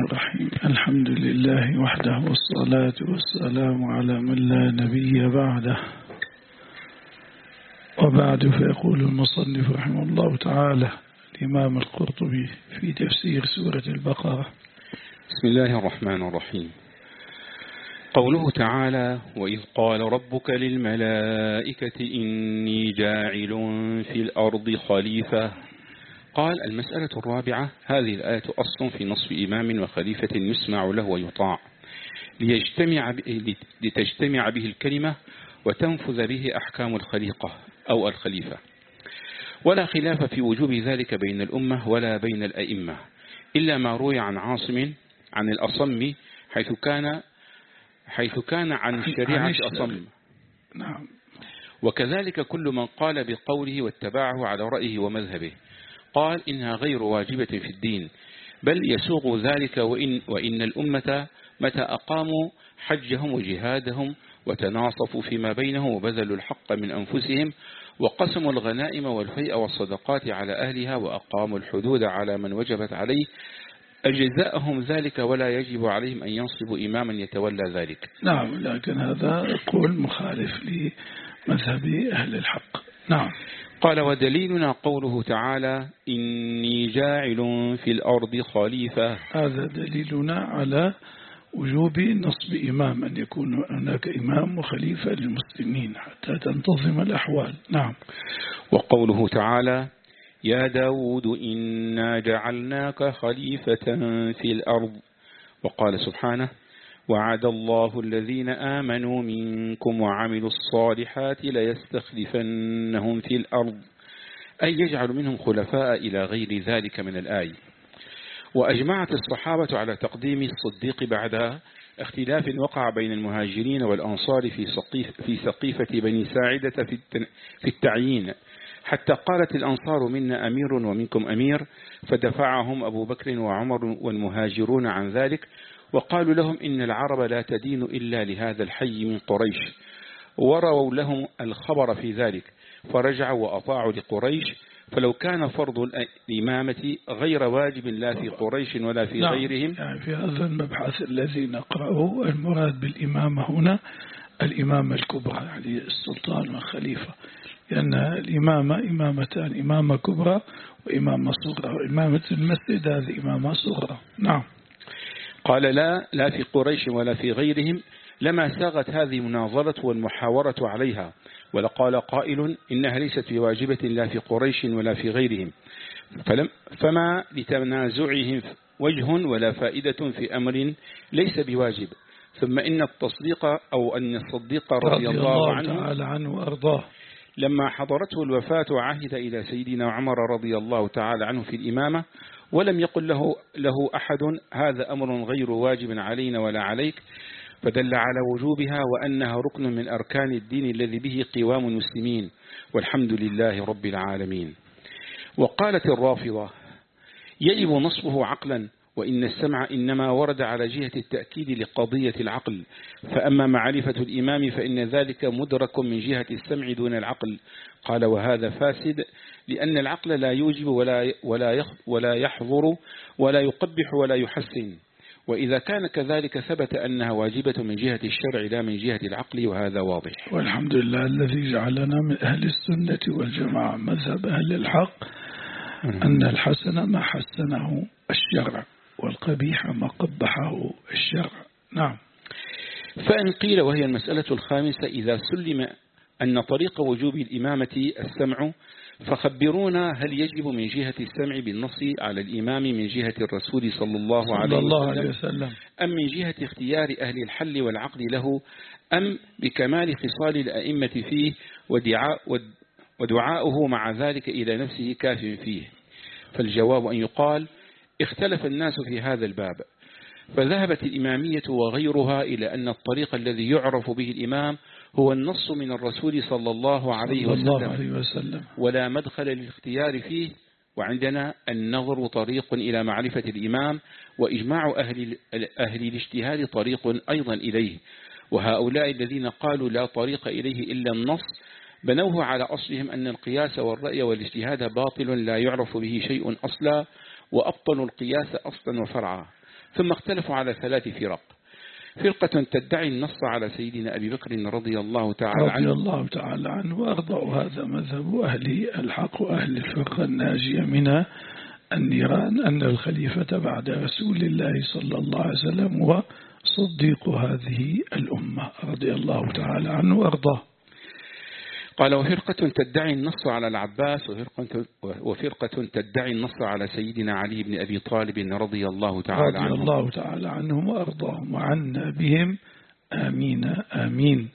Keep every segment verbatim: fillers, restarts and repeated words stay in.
الرحيم. الحمد لله وحده، والصلاة والسلام على من لا نبي بعده. وبعد، فيقول المصنف رحمه الله تعالى الإمام القرطبي في تفسير سورة البقرة: بسم الله الرحمن الرحيم. قوله تعالى: وإذ قال ربك للملائكة إني جاعل في الأرض خليفة. قال: المسألة الرابعة: هذه الآية أصل في نصب إمام وخليفة يسمع له ويطاع، ليجتمع لتجتمع به الكلمة وتنفذ به أحكام الخليقة أو الخليفة، ولا خلاف في وجوب ذلك بين الأمة ولا بين الأئمة، إلا ما روي عن عاصم عن الأصم حيث كان حيث كان عن شريعة أصم. نعم. وكذلك كل من قال بقوله واتبعه على رأيه ومذهبه قال إنها غير واجبة في الدين، بل يسوغ ذلك وإن, وإن الأمة متى أقاموا حجهم وجهادهم وتناصفوا فيما بينهم وبذلوا الحق من أنفسهم وقسموا الغنائم والفيء والصدقات على أهلها وأقاموا الحدود على من وجبت عليه أجزاءهم ذلك، ولا يجب عليهم أن ينصبوا إماما يتولى ذلك. نعم، لكن هذا قول مخالف لمذهب أهل الحق. نعم. قال: ودليلنا قوله تعالى: إني جاعل في الأرض خليفة. هذا دليلنا على وجوب نصب إمام، أن يكون هناك إمام وخليفة للمسلمين حتى تنتظم الأحوال. نعم. وقوله تعالى: يا داود إنا جعلناك خليفة في الأرض. وقال سبحانه: وعد الله الذين آمنوا منكم وعملوا الصالحات ليستخلفنهم في الأرض، أي يجعل منهم خلفاء إلى غير ذلك من الآية. وأجمعت الصحابة على تقديم الصديق بعد اختلاف وقع بين المهاجرين والأنصار في سقيف في سقيفة بني ساعدة في التعيين، حتى قالت الأنصار: منا أمير ومنكم أمير، فدفعهم أبو بكر وعمر والمهاجرون عن ذلك، وقالوا لهم إن العرب لا تدين إلا لهذا الحي من قريش، ورووا لهم الخبر في ذلك، فرجعوا وأطاعوا لقريش. فلو كان فرض الإمامة غير واجب لا في قريش ولا في نعم. غيرهم. يعني في هذا المبحث الذي نقرأه المراد بالإمامة هنا الإمامة الكبرى، يعني السلطان والخليفة، لأن الإمامة إمامتان: إمامة كبرى وإمامة صغرى، وإمامة المسجد هذه إمامة صغرى. نعم. قال: لا لا في قريش ولا في غيرهم، لما ساغت هذه المناظرة والمحاورة عليها، ولقال قائل إنها ليست بواجبة لا في قريش ولا في غيرهم، فلم فما لتنازعهم وجه ولا فائدة في أمر ليس بواجب. ثم إن التصديق أو أن الصديق رضي, رضي الله, الله عنه, تعالى عنه وأرضاه لما حضرته الوفاة عهد إلى سيدنا عمر رضي الله تعالى عنه في الإمامة، ولم يقل له, له أحد هذا أمر غير واجب علينا ولا عليك، فدل على وجوبها وأنها ركن من أركان الدين الذي به قوام المسلمين، والحمد لله رب العالمين. وقالت الرافضة: يجب نصبه عقلا، وإن السمع إنما ورد على جهة التأكيد لقضية العقل، فأما معرفة الإمام فإن ذلك مدرك من جهة السمع دون العقل. قال: وهذا فاسد، لأن العقل لا يوجب ولا ولا ولا يحظر ولا يقبح ولا يحسن، وإذا كان كذلك ثبت أنها واجبة من جهة الشرع لا من جهة العقل، وهذا واضح. والحمد لله الذي جعلنا من أهل السنة والجماعة. مذهب أهل الحق أن الحسن ما حسنه الشرع، والقبيح ما قبحه الشرع. نعم. فإن قيل، وهي المسألة الخامسة: إذا سلم أن طريق وجوب الإمامة السمع، فخبرونا هل يجب من جهة السمع بالنص على الإمام من جهة الرسول صلى الله عليه وسلم, وسلم أم من جهة اختيار أهل الحل والعقد له، أم بكمال خصال الأئمة فيه ودعاء ودعاؤه مع ذلك إلى نفسه كاف فيه؟ فالجواب أن يقال: اختلف الناس في هذا الباب، فذهبت الإمامية وغيرها إلى أن الطريق الذي يعرف به الإمام هو النص من الرسول صلى الله عليه وسلم، ولا مدخل للاختيار فيه. وعندنا النظر طريق إلى معرفة الإمام، وإجماع أهل, أهل الاجتهاد طريق أيضا إليه. وهؤلاء الذين قالوا لا طريق إليه إلا النص بنوه على أصلهم أن القياس والرأي والاجتهاد باطل لا يعرف به شيء أصلا، وأبطلوا القياس أصلا وفرعا. ثم اختلفوا على ثلاث فرق. فرقة تدعي النص على سيدنا أبي بكر رضي الله تعالى عنه رضي الله تعالى عنه وأرضى، هذا مذهب أهل الحق وأهل الفرقة الناجية من النيران، أن الخليفة بعد رسول الله صلى الله عليه وسلم هو صديق هذه الأمة رضي الله تعالى عنه وأرضاه. قال وفرقة تدعي النص على العباس وفرقة, وفرقة تدعي النص على سيدنا علي بن أبي طالب رضي الله تعالى عنه رضي الله تعالى عنهم وأرضاهم وعنا بهم آمين آمين.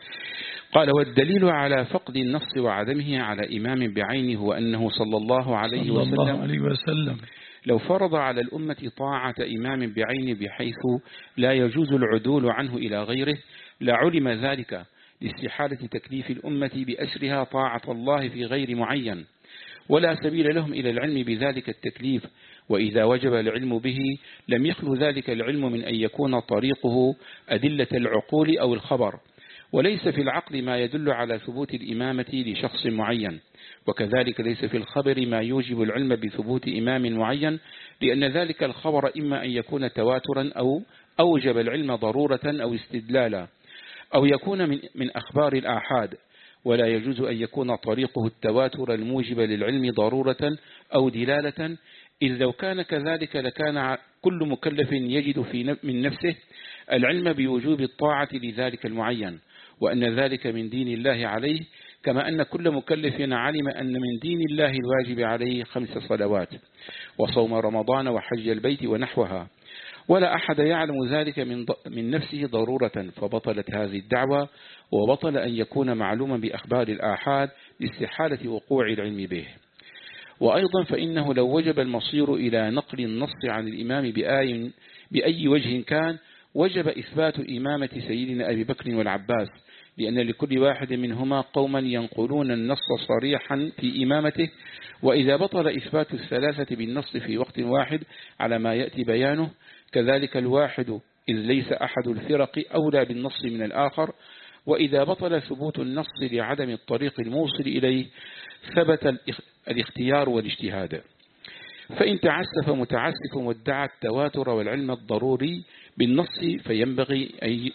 قال والدليل على فقد النص وعدمه على إمام بعينه هو أنه صلى الله عليه صلى وسلم, الله عليه وسلم لو فرض على الأمة طاعة إمام بعينه بحيث لا يجوز العدول عنه إلى غيره لعلم ذلك لاستحالة تكليف الأمة بأسرها طاعة الله في غير معين، ولا سبيل لهم إلى العلم بذلك التكليف، وإذا وجب العلم به لم يخلو ذلك العلم من أن يكون طريقه أدلة العقول أو الخبر، وليس في العقل ما يدل على ثبوت الإمامة لشخص معين، وكذلك ليس في الخبر ما يوجب العلم بثبوت إمام معين، لأن ذلك الخبر إما أن يكون تواترا أو أوجب العلم ضرورة أو استدلالا، أو يكون من, من أخبار الآحاد، ولا يجوز أن يكون طريقه التواتر الموجب للعلم ضرورة أو دلالة، إذ لو كان كذلك لكان كل مكلف يجد في من نفسه العلم بوجوب الطاعة لذلك المعين، وأن ذلك من دين الله عليه، كما أن كل مكلف علم أن من دين الله الواجب عليه خمس صلوات وصوم رمضان وحج البيت ونحوها، ولا أحد يعلم ذلك من من نفسه ضرورة، فبطلت هذه الدعوة، وبطل أن يكون معلوما بأخبار الآحاد لاستحالة وقوع العلم به. وأيضا فإنه لو وجب المصير إلى نقل النص عن الإمام بآي بأي وجه كان وجب إثبات إمامة سيدنا أبي بكر والعباس، لأن لكل واحد منهما قوما ينقلون النص صريحا في إمامته، وإذا بطل إثبات الثلاثة بالنص في وقت واحد على ما يأتي بيانه كذلك الواحد، إذ ليس أحد الفرق أولى بالنص من الآخر، وإذا بطل ثبوت النص لعدم الطريق الموصل إليه ثبت الاختيار والاجتهاد. فإن تعسف متعسف وادعى التواتر والعلم الضروري بالنص فينبغي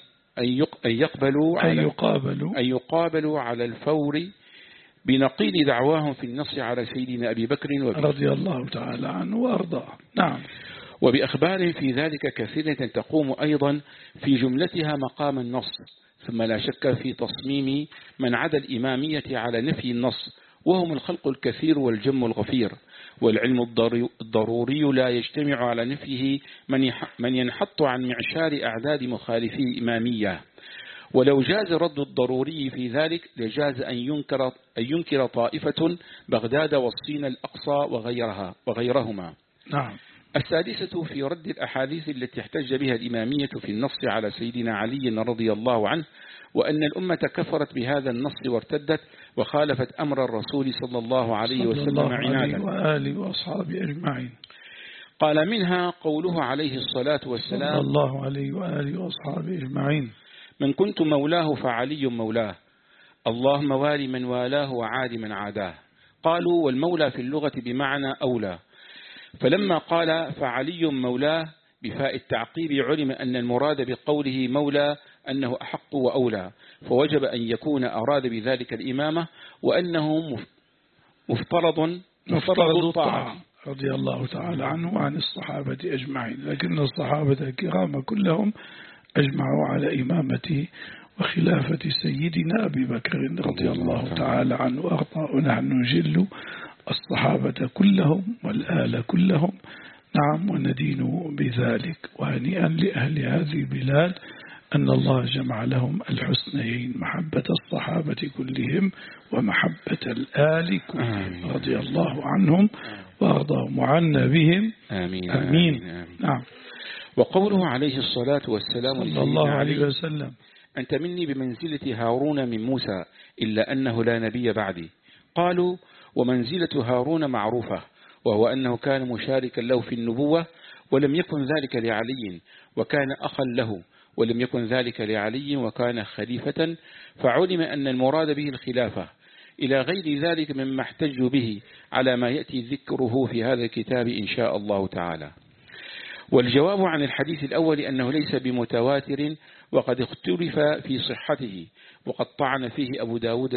أن يقبلوا أن يقابلوا أن يقابلوا على الفور بنقيل دعواهم في النص على سيدنا أبي بكر رضي الله تعالى عنه وأرضاه. نعم. وبأخبار في ذلك كثيرة تقوم أيضا في جملتها مقام النص، ثم لا شك في تصميم من عدا الإمامية على نفي النص، وهم الخلق الكثير والجم الغفير، والعلم الضروري لا يجتمع على نفيه من ينحط عن معشار أعداد مخالفي الإمامية، ولو جاز رد الضروري في ذلك لجاز أن ينكر, أن ينكر طائفة بغداد والصين الأقصى وغيرها وغيرهما. نعم. السادسة في رد الأحاديث التي احتج بها الإمامية في النص على سيدنا علي رضي الله عنه، وأن الأمة كفرت بهذا النص وارتدت وخالفت أمر الرسول صلى الله عليه وسلم عنادا وآله وأصحابه أجمعين. قال منها قوله عليه الصلاة والسلام صلى الله عليه وآله وأصحابه أجمعين: من كنت مولاه فعلي مولاه، اللهم والي من والاه وعاد من عاداه. قالوا والمولى في اللغة بمعنى أولى، فلما قال فعلي مولاه بفاء التعقيب علم أن المراد بقوله مولى أنه أحق وأولى، فوجب أن يكون أراد بذلك الإمامة، وأنه مفترض مفترض الطاعة رضي الله تعالى عنه وعن الصحابة أجمعين. لكن الصحابة الكرام كلهم أجمعوا على إمامته وخلافة سيدنا أبي بكر رضي الله تعالى عنه وأرضاه، ونحن نجل الصحابة كلهم والآل كلهم. نعم، وندين بذلك. وهنيئا لأهل هذه البلاد أن الله جمع لهم الحسنيين، محبة الصحابة كلهم ومحبة الآل كلهم رضي الله عنهم وأرضاهم وعنا بهم. آمين, آمين. آمين, آمين. نعم. وقوله عليه الصلاة والسلام صلى الله عليه وسلم: أنت مني بمنزلة هارون من موسى إلا أنه لا نبي بعدي. قالوا ومنزلة هارون معروفة، وهو أنه كان مشاركا له في النبوة ولم يكن ذلك لعلي، وكان أخا له ولم يكن ذلك لعلي وكان خليفة، فعلم أن المراد به الخلافة، إلى غير ذلك مما احتجوا به على ما يأتي ذكره في هذا الكتاب إن شاء الله تعالى. والجواب عن الحديث الأول أنه ليس بمتواتر وقد اختلف في صحته، وقد طعن فيه أبو داود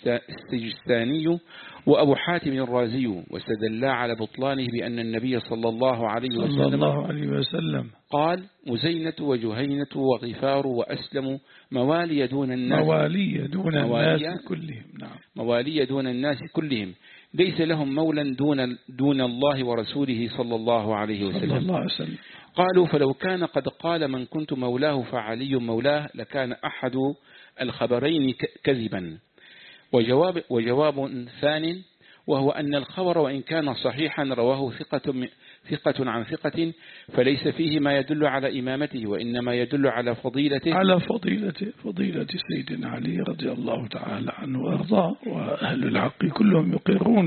السجستاني وأبو حاتم الرازي، واستدلا على بطلانه بأن النبي صلى الله عليه وسلم, صلى الله عليه وسلم قال: مزينة وجهينة وغفار وأسلم موالي دون الناس موالي دون الناس كلهم. نعم، موالي دون الناس كلهم ليس لهم مولا دون دون الله ورسوله صلى الله عليه وسلم. صلى الله عليه وسلم. قالوا: فلو كان قد قال من كنت مولاه فعلي مولاه لكان أحد الخبرين كذبا. وجواب, وجواب ثاني، وهو أن الخبر وإن كان صحيحا رواه ثقة, ثقة عن ثقة فليس فيه ما يدل على إمامته، وإنما يدل على فضيلته على فضيلة فضيلة سيدنا علي رضي الله تعالى عنه وأرضاه، وأهل الحق كلهم يقرون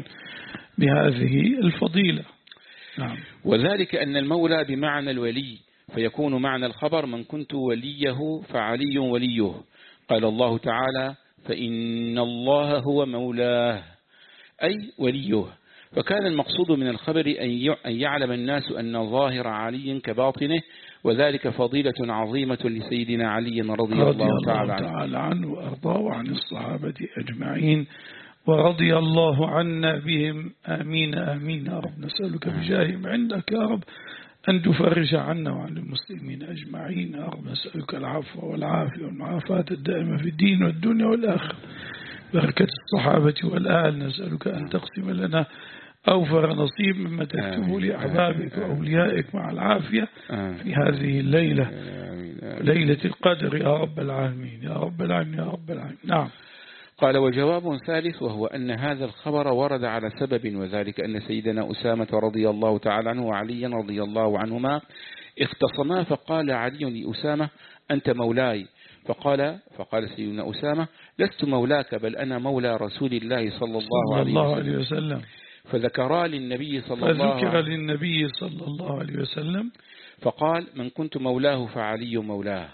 بهذه الفضيلة. نعم. وذلك أن المولى بمعنى الولي، فيكون معنى الخبر من كنت وليه فعلي وليه. قال الله تعالى: فإن الله هو مولاه، أي وليه. فكان المقصود من الخبر أن يعلم الناس أن ظاهر علي كباطنه، وذلك فضيلة عظيمة لسيدنا علي رضي الله تعالى عنه وأرضاه وعن الصحابة أجمعين، ورضي الله عنا بهم. آمين آمين يا رب. نسألك بجاههم عندك يا رب أن تفرج عنا وعن المسلمين أجمعين يا رب. نسألك العفو والعافية والمعافاة الدائمة في الدين والدنيا والآخرة، بركة الصحابة والآل. نسألك أن تقسم لنا أوفر نصيب مما تكتبه لأحبابك وأوليائك مع العافية في هذه الليلة، ليلة القدر يا رب العالمين يا رب العالمين يا رب العالمين. نعم. قال: وجواب ثالث، وهو أن هذا الخبر ورد على سبب، وذلك أن سيدنا أسامة رضي الله تعالى عنه وعليا رضي الله عنهما اختصما، فقال علي لأسامة: أنت مولاي. فقال فقال سيدنا أسامة: لست مولاك، بل أنا مولى رسول الله صلى الله عليه الله وسلم. وسلم. فذكر للنبي صلى الله عليه فذكر للنبي صلى الله عليه وسلم فقال: من كنت مولاه فعلي مولاه.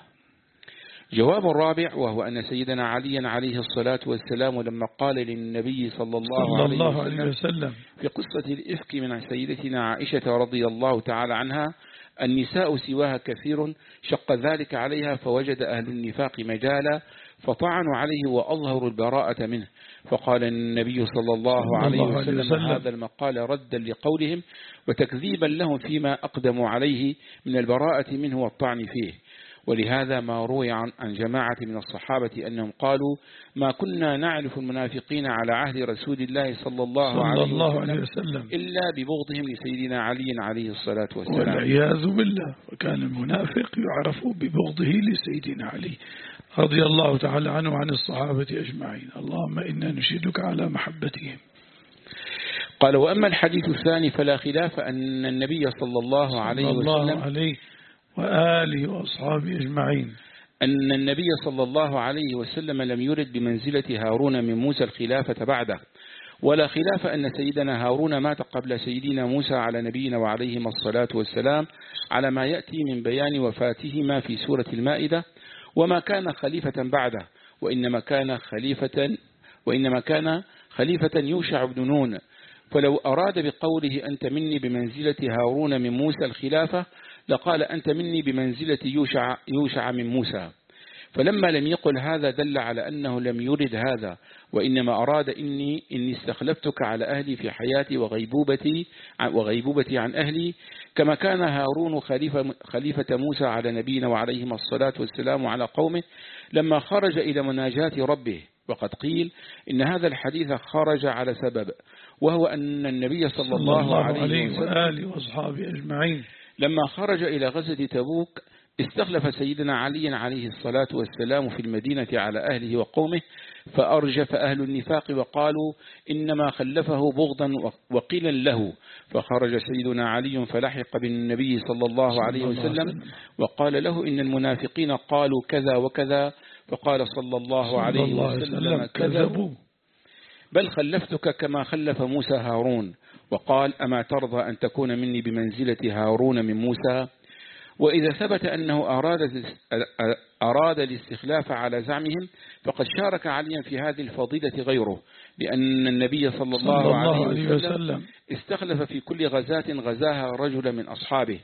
جواب الرابع، وهو أن سيدنا علي عليه الصلاة والسلام لما قال للنبي صلى الله, صلى عليه, الله وسلم عليه وسلم في قصة الإفك من سيدتنا عائشة رضي الله تعالى عنها: النساء سواها كثير، شق ذلك عليها، فوجد أهل النفاق مجالا فطعنوا عليه وأظهروا البراءة منه، فقال النبي صلى الله عليه وسلم هذا المقال ردا لقولهم وتكذيبا لهم فيما أقدموا عليه من البراءة منه والطعن فيه. ولهذا ما روي عن جماعة من الصحابة أنهم قالوا: ما كنا نعرف المنافقين على عهد رسول الله صلى الله, صلى عليه, الله وسلم عليه وسلم إلا ببغضهم لسيدنا علي عليه الصلاة والسلام، والعياذ بالله. وكان المنافق يعرف ببغضه لسيدنا علي رضي الله تعالى عنه وعن الصحابة أجمعين. اللهم إنا نشهدك على محبتهم. قال: وأما الحديث الثاني فلا خلاف أن النبي صلى الله عليه صلى الله وسلم عليه وآله وأصحابه أجمعين أن النبي صلى الله عليه وسلم لم يرد بمنزلة هارون من موسى الخلافة بعده، ولا خلاف أن سيدنا هارون مات قبل سيدنا موسى على نبينا وعليهما الصلاة والسلام، على ما يأتي من بيان وفاتهما في سورة المائدة، وما كان خليفة بعده، وإنما كان خليفة وإنما كان خليفة يوشع بن نون. فلو أراد بقوله أنت مني بمنزلة هارون من موسى الخلافة لقال أنت مني بمنزلة يوشع, يوشع من موسى. فلما لم يقل هذا دل على أنه لم يرد هذا، وإنما أراد إني, إني استخلفتك على أهلي في حياتي وغيبوبتي, وغيبوبتي عن أهلي، كما كان هارون خليفة, خليفة موسى على نبينا وعليهما الصلاة والسلام على قومه لما خرج إلى مناجاة ربه. وقد قيل إن هذا الحديث خرج على سبب، وهو أن النبي صلى, صلى الله, الله عليه وسلم وآله وأصحابه أجمعين لما خرج إلى غزوة تبوك استخلف سيدنا علي عليه الصلاة والسلام في المدينة على أهله وقومه، فأرجف أهل النفاق وقالوا إنما خلفه بغضا وقيلا له، فخرج سيدنا علي فلحق بالنبي صلى الله عليه وسلم وقال له إن المنافقين قالوا كذا وكذا، فقال صلى الله عليه وسلم كذبوا، بل خلفتك كما خلف موسى هارون. وقال أما ترضى أن تكون مني بمنزلة هارون من موسى؟ وإذا ثبت أنه أراد أراد الاستخلاف على زعمهم فقد شارك عليا في هذه الفضيلة غيره، لأن النبي صلى الله عليه وسلم استخلف في كل غزاة غزاها رجلا من أصحابه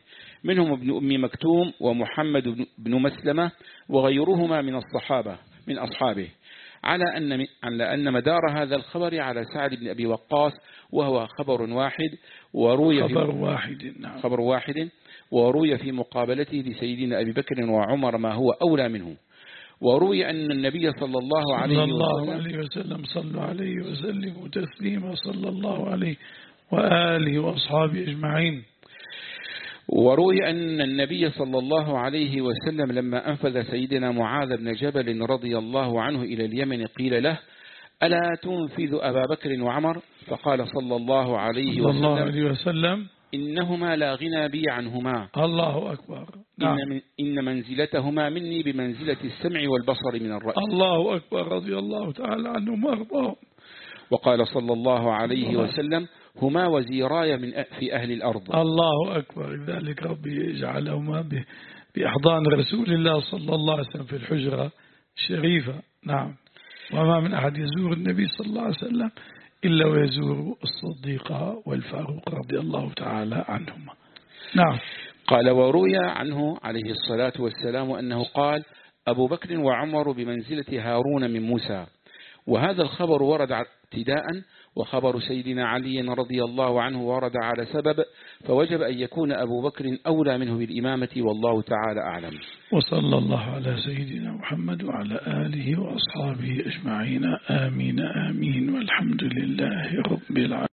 منهم ابن أم مكتوم ومحمد بن مسلمة وغيرهما من الصحابة من أصحابه، على أن على أن مدار هذا الخبر على سعد بن أبي وقاص، وهو خبر واحد وروي خبر في واحد نعم. خبر واحد وروي في مقابلته لسيدنا أبي بكر وعمر ما هو أولى منه. وروي أن النبي صلى الله عليه صلى الله وسلم عليه وسلم صلوا عليه وسلموا تسليما صلى الله عليه وآله وأصحابه أجمعين. وروي أن النبي صلى الله عليه وسلم لما أنفذ سيدنا معاذ بن جبل رضي الله عنه إلى اليمن قيل له: ألا تنفذ أبا بكر وعمر؟ فقال صلى الله عليه صلى الله وسلم: عليه وسلم إنهما لا غنى بي عنهما. الله أكبر. نعم. إن, من إن منزلتهما مني بمنزلة السمع والبصر من الرأس. الله أكبر رضي الله تعالى عنهم وارضاهم. وقال صلى الله عليه الله. وسلم: هما وزيراي من في أهل الأرض. الله أكبر. لذلك ربي يجعلهما بأحضان رسول الله صلى الله عليه وسلم في الحجرة الشريفة. نعم. وما من أحد يزور النبي صلى الله عليه وسلم إلا ويزور الصديق والفاروق رضي الله تعالى عنهما. نعم. قال: وروي عنه عليه الصلاة والسلام أنه قال: أبو بكر وعمر بمنزلة هارون من موسى. وهذا الخبر ورد ابتداء، وخبر سيدنا علي رضي الله عنه ورد على سبب، فوجب أن يكون أبو بكر أولى منه بالإمامة، والله تعالى أعلم. وصلى الله على سيدنا محمد وعلى آله وأصحابه أجمعين. آمين آمين والحمد لله رب العالمين.